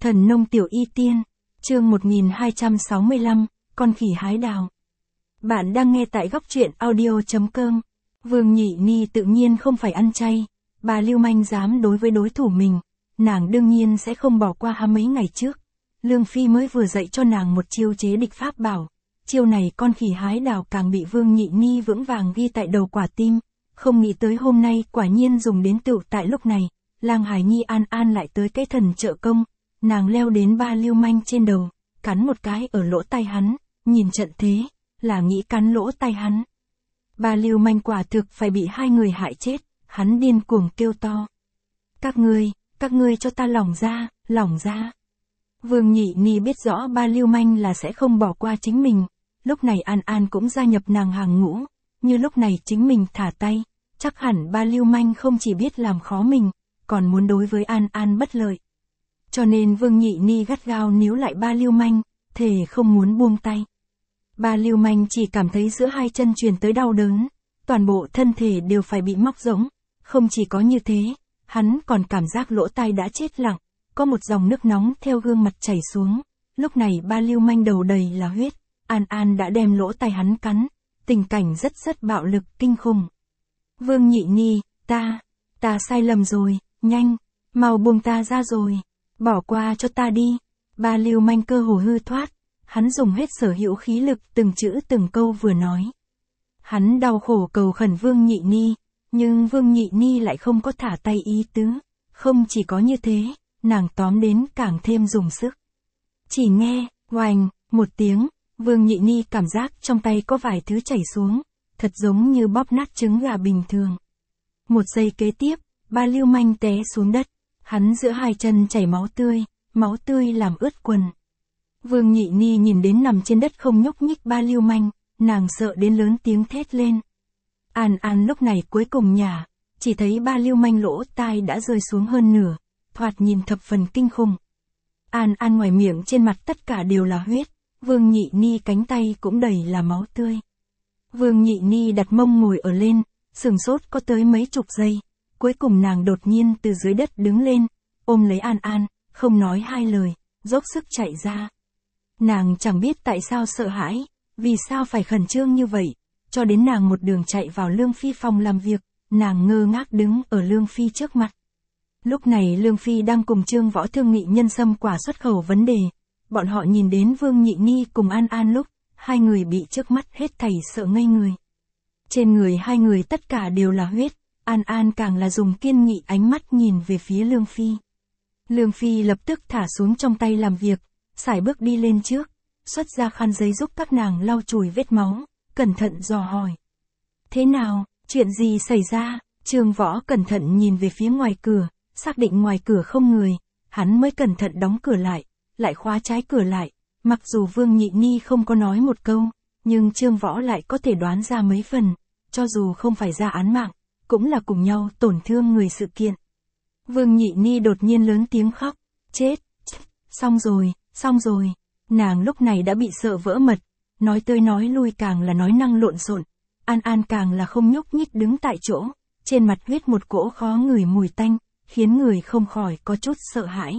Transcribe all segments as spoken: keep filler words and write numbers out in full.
Thần nông tiểu y tiên, chương một nghìn hai trăm sáu mươi lăm, con khỉ hái đào. Bạn đang nghe tại góc truyện audio.com. Vương Nhị Ni tự nhiên không phải ăn chay, bà lưu manh dám đối với đối thủ mình, nàng đương nhiên sẽ không bỏ qua. Há mấy ngày trước, Lương Phi mới vừa dạy cho nàng một chiêu chế địch pháp bảo, chiêu này con khỉ hái đào càng bị Vương Nhị Ni vững vàng ghi tại đầu quả tim, không nghĩ tới hôm nay quả nhiên dùng đến tựu tại lúc này, Lang Hải Nhi An An lại tới cái thần trợ công. Nàng leo đến ba lưu manh trên đầu, cắn một cái ở lỗ tai hắn, nhìn trận thế, là nghĩ cắn lỗ tai hắn. Ba lưu manh quả thực phải bị hai người hại chết, hắn điên cuồng kêu to. Các ngươi, các ngươi cho ta lỏng ra, lỏng ra. Vương Nhị Ni biết rõ ba lưu manh là sẽ không bỏ qua chính mình, lúc này An An cũng gia nhập nàng hàng ngũ, như lúc này chính mình thả tay, chắc hẳn ba lưu manh không chỉ biết làm khó mình, còn muốn đối với An An bất lợi. Cho nên Vương Nhị Ni gắt gao níu lại ba lưu manh, thề không muốn buông tay. Ba lưu manh chỉ cảm thấy giữa hai chân truyền tới đau đớn, toàn bộ thân thể đều phải bị móc rỗng, không chỉ có như thế, hắn còn cảm giác lỗ tai đã chết lặng, có một dòng nước nóng theo gương mặt chảy xuống, lúc này ba lưu manh đầu đầy là huyết, An An đã đem lỗ tai hắn cắn, tình cảnh rất rất bạo lực kinh khủng. Vương Nhị Ni, ta, ta sai lầm rồi, nhanh, mau buông ta ra rồi. Bỏ qua cho ta đi. Ba lưu manh cơ hồ hư thoát, hắn dùng hết sở hữu khí lực từng chữ từng câu vừa nói. Hắn đau khổ cầu khẩn Vương Nhị Ni, nhưng Vương Nhị Ni lại không có thả tay ý tứ, không chỉ có như thế, nàng tóm đến càng thêm dùng sức. Chỉ nghe, oành, một tiếng, Vương Nhị Ni cảm giác trong tay có vài thứ chảy xuống, thật giống như bóp nát trứng gà bình thường. Một giây kế tiếp, ba lưu manh té xuống đất. Hắn giữa hai chân chảy máu tươi, máu tươi làm ướt quần. Vương Nhị Ni nhìn đến nằm trên đất không nhúc nhích ba lưu manh, nàng sợ đến lớn tiếng thét lên. An An lúc này cuối cùng nhả, chỉ thấy ba lưu manh lỗ tai đã rơi xuống hơn nửa, thoạt nhìn thập phần kinh khủng. An An ngoài miệng trên mặt tất cả đều là huyết, Vương Nhị Ni cánh tay cũng đầy là máu tươi. Vương Nhị Ni đặt mông ngồi ở lên, sừng sốt có tới mấy chục giây. Cuối cùng nàng đột nhiên từ dưới đất đứng lên, ôm lấy An An, không nói hai lời, dốc sức chạy ra. Nàng chẳng biết tại sao sợ hãi, vì sao phải khẩn trương như vậy, cho đến nàng một đường chạy vào Lương Phi phòng làm việc, nàng ngơ ngác đứng ở Lương Phi trước mặt. Lúc này Lương Phi đang cùng Trương Võ thương nghị nhân sâm quả xuất khẩu vấn đề, bọn họ nhìn đến Vương Nhị Ni cùng An An lúc, hai người bị trước mắt hết thảy sợ ngây người. Trên người hai người tất cả đều là huyết. An An càng là dùng kiên nghị ánh mắt nhìn về phía Lương Phi. Lương Phi lập tức thả xuống trong tay làm việc, sải bước đi lên trước, xuất ra khăn giấy giúp các nàng lau chùi vết máu, cẩn thận dò hỏi. Thế nào, chuyện gì xảy ra? Trương Võ cẩn thận nhìn về phía ngoài cửa, xác định ngoài cửa không người, hắn mới cẩn thận đóng cửa lại, lại khóa trái cửa lại, mặc dù Vương Nhị Ni không có nói một câu, nhưng Trương Võ lại có thể đoán ra mấy phần, cho dù không phải ra án mạng, cũng là cùng nhau tổn thương người sự kiện. Vương Nhị Ni đột nhiên lớn tiếng khóc, chết, xong rồi, xong rồi, nàng lúc này đã bị sợ vỡ mật, nói tới nói lui càng là nói năng lộn xộn, An An càng là không nhúc nhích đứng tại chỗ, trên mặt huyết một cỗ khó ngửi mùi tanh, khiến người không khỏi có chút sợ hãi.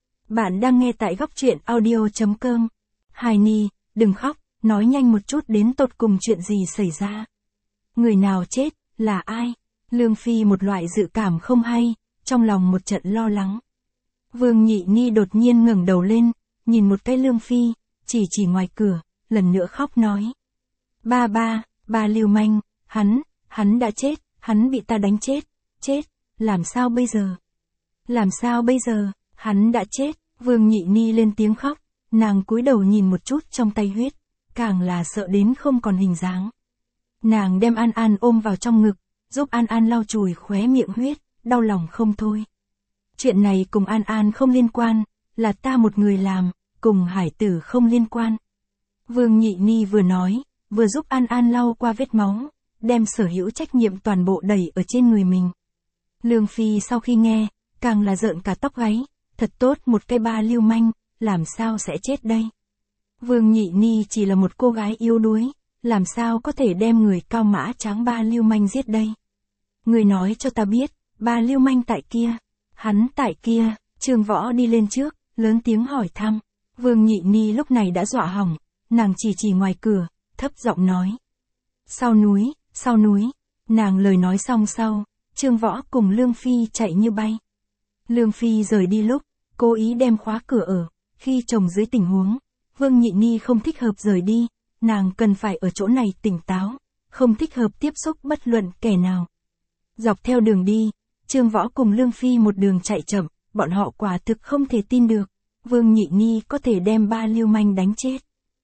Bạn đang nghe tại góc truyện audio.com. Hải Ni, đừng khóc, nói nhanh một chút đến tột cùng chuyện gì xảy ra. Người nào chết, là ai? Lương Phi một loại dự cảm không hay, trong lòng một trận lo lắng. Vương Nhị Ni đột nhiên ngẩng đầu lên, nhìn một cái Lương Phi, chỉ chỉ ngoài cửa, lần nữa khóc nói. Ba ba, ba lưu manh, hắn, hắn đã chết, hắn bị ta đánh chết, chết, làm sao bây giờ? Làm sao bây giờ, hắn đã chết, Vương Nhị Ni lên tiếng khóc, nàng cúi đầu nhìn một chút trong tay huyết, càng là sợ đến không còn hình dáng. Nàng đem An An ôm vào trong ngực, giúp An An lau chùi khóe miệng huyết, đau lòng không thôi. Chuyện này cùng An An không liên quan, là ta một người làm, cùng hải tử không liên quan. Vương Nhị Ni vừa nói, vừa giúp An An lau qua vết máu, đem sở hữu trách nhiệm toàn bộ đẩy ở trên người mình. Lương Phi sau khi nghe, càng là rợn cả tóc gáy, thật tốt một cái ba lưu manh, làm sao sẽ chết đây? Vương Nhị Ni chỉ là một cô gái yếu đuối, làm sao có thể đem người cao mã tráng ba lưu manh giết đây? Người nói cho ta biết, ba lưu manh tại kia, hắn tại kia, Trương Võ đi lên trước, lớn tiếng hỏi thăm. Vương Nhị Ni lúc này đã dọa hỏng, nàng chỉ chỉ ngoài cửa, thấp giọng nói. Sau núi, sau núi, nàng lời nói xong sau, Trương Võ cùng Lương Phi chạy như bay. Lương Phi rời đi lúc, cố ý đem khóa cửa ở, khi chồng dưới tình huống, Vương Nhị Ni không thích hợp rời đi, nàng cần phải ở chỗ này tỉnh táo, không thích hợp tiếp xúc bất luận kẻ nào. Dọc theo đường đi, Trương Võ cùng Lương Phi một đường chạy chậm, bọn họ quả thực không thể tin được, Vương Nhị Ni có thể đem ba lưu manh đánh chết.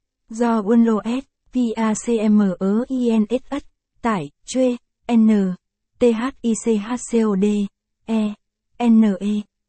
Do Unlo S, P A C M E I N S S, tải, Chuê, N, T H I C H C O D, E, N E.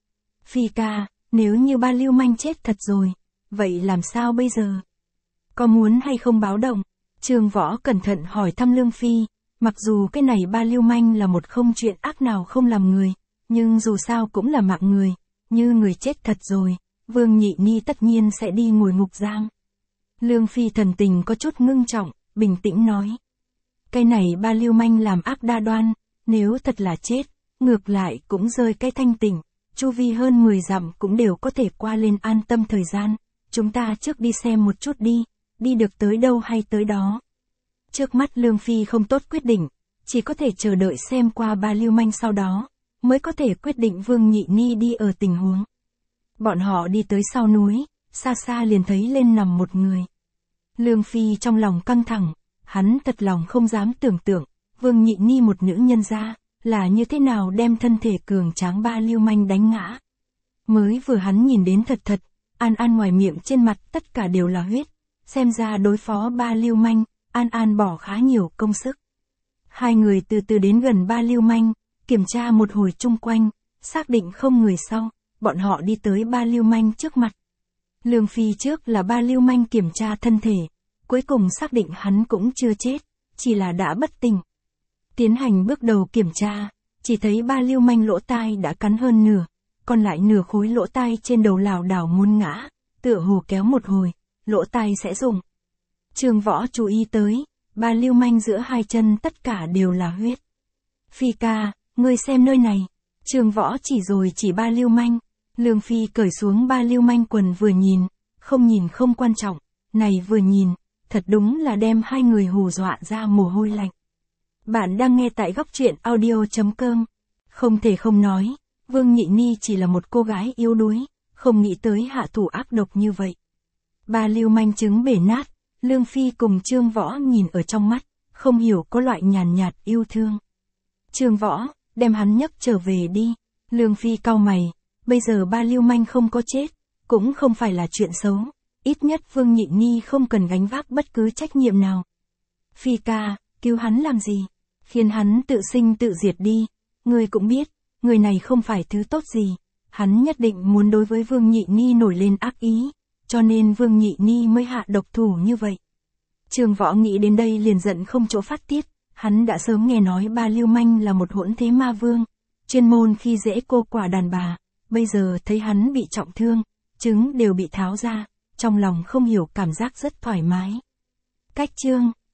Phi ca, nếu như ba lưu manh chết thật rồi, vậy làm sao bây giờ? Có muốn hay không báo động? Trương Võ cẩn thận hỏi thăm Lương Phi, mặc dù cái này ba lưu manh là một không chuyện ác nào không làm người, nhưng dù sao cũng là mạng người, như người chết thật rồi, Vương Nhị Ni tất nhiên sẽ đi ngồi ngục giam. Lương Phi thần tình có chút ngưng trọng, bình tĩnh nói. Cái này ba lưu manh làm ác đa đoan, nếu thật là chết, ngược lại cũng rơi cái thanh tỉnh, chu vi hơn mười dặm cũng đều có thể qua lên an tâm thời gian, chúng ta trước đi xem một chút đi, đi được tới đâu hay tới đó. Trước mắt Lương Phi không tốt quyết định, chỉ có thể chờ đợi xem qua ba lưu manh sau đó, mới có thể quyết định Vương Nhị Ni đi ở tình huống. Bọn họ đi tới sau núi, xa xa liền thấy lên nằm một người. Lương Phi trong lòng căng thẳng, hắn thật lòng không dám tưởng tượng, Vương Nhị Ni một nữ nhân gia, là như thế nào đem thân thể cường tráng ba lưu manh đánh ngã. Mới vừa hắn nhìn đến thật thật, An An ngoài miệng trên mặt tất cả đều là huyết, xem ra đối phó ba lưu manh, An An bỏ khá nhiều công sức. Hai người từ từ đến gần ba lưu manh, kiểm tra một hồi chung quanh, xác định không người sau, bọn họ đi tới ba lưu manh trước mặt. Lương Phi trước là ba lưu manh kiểm tra thân thể, cuối cùng xác định hắn cũng chưa chết, chỉ là đã bất tỉnh. Tiến hành bước đầu kiểm tra, chỉ thấy ba lưu manh lỗ tai đã cắn hơn nửa, còn lại nửa khối lỗ tai trên đầu lảo đảo muốn ngã, tựa hồ kéo một hồi, lỗ tai sẽ rụng. Trương Võ chú ý tới, ba lưu manh giữa hai chân tất cả đều là huyết. Phi ca, ngươi xem nơi này. Trương Võ chỉ rồi chỉ ba lưu manh. Lương Phi cởi xuống ba lưu manh quần vừa nhìn, không nhìn không quan trọng, này vừa nhìn, thật đúng là đem hai người hù dọa ra mồ hôi lạnh. Bạn đang nghe tại góc truyện audio chấm com. Không thể không nói, Vương Nhị Ni chỉ là một cô gái yếu đuối, không nghĩ tới hạ thủ ác độc như vậy. Ba lưu manh trứng bể nát, Lương Phi cùng Trương Võ nhìn ở trong mắt, không hiểu có loại nhàn nhạt yêu thương. Trương Võ, đem hắn nhấc trở về đi. Lương Phi cau mày, bây giờ ba lưu manh không có chết, cũng không phải là chuyện xấu, ít nhất Vương Nhị Ni không cần gánh vác bất cứ trách nhiệm nào. Phi ca, cứu hắn làm gì? Khiến hắn tự sinh tự diệt đi, ngươi cũng biết, người này không phải thứ tốt gì, hắn nhất định muốn đối với Vương Nhị Ni nổi lên ác ý, cho nên Vương Nhị Ni mới hạ độc thủ như vậy. Trương Võ nghĩ đến đây liền giận không chỗ phát tiết, hắn đã sớm nghe nói ba lưu manh là một hỗn thế ma vương, chuyên môn khi dễ cô quả đàn bà, bây giờ thấy hắn bị trọng thương, trứng đều bị tháo ra, trong lòng không hiểu cảm giác rất thoải mái. Cách chương